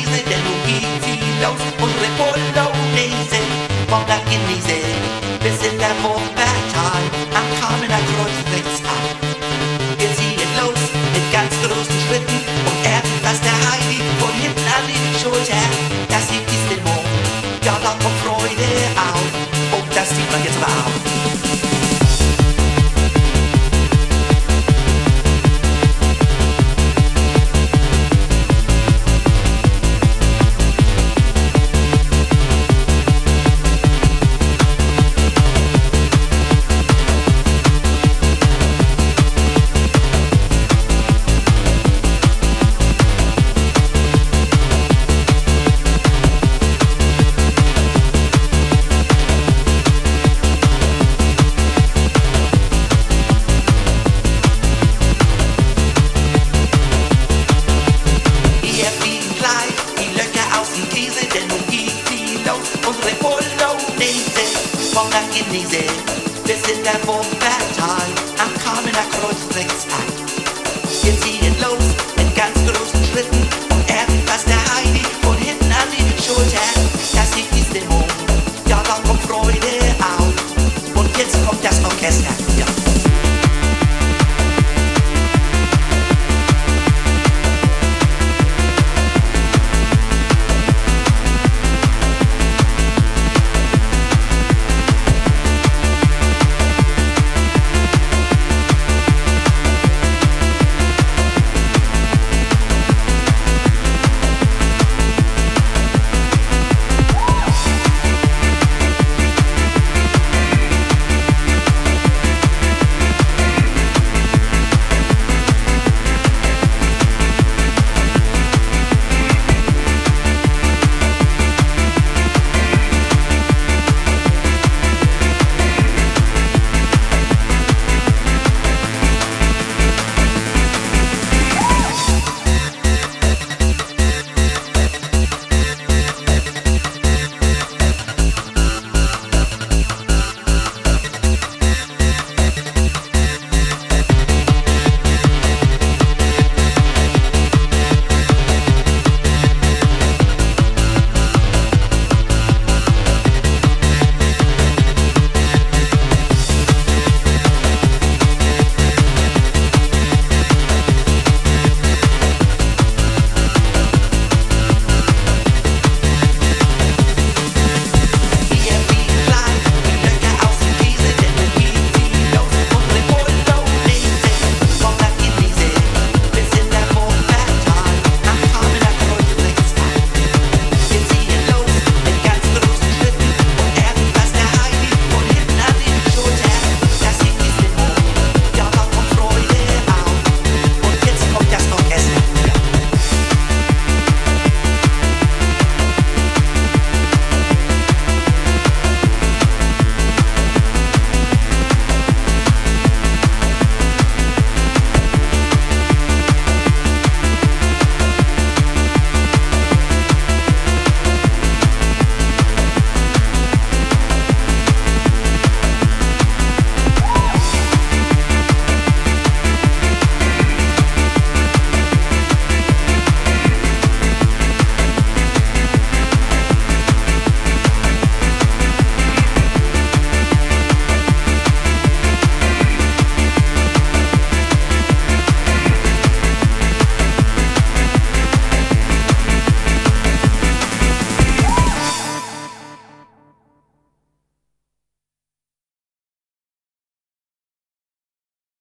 Käse, denn nun geht sie los. Unsere Bolognese vom Langenese bis in der Wuppertal am Kamener Kreuz rechts ab. Wir ziehen los mit ganz großen Schritten und erst, dass der Heidi von hinten an die Schulter, das sieht die Stimmung, ja da kommt Freude auf und das sieht man jetzt mal auf. Unsere Bolognese vom Langenese bis in der Wuppertal am Kamener Kreuz rechts ab.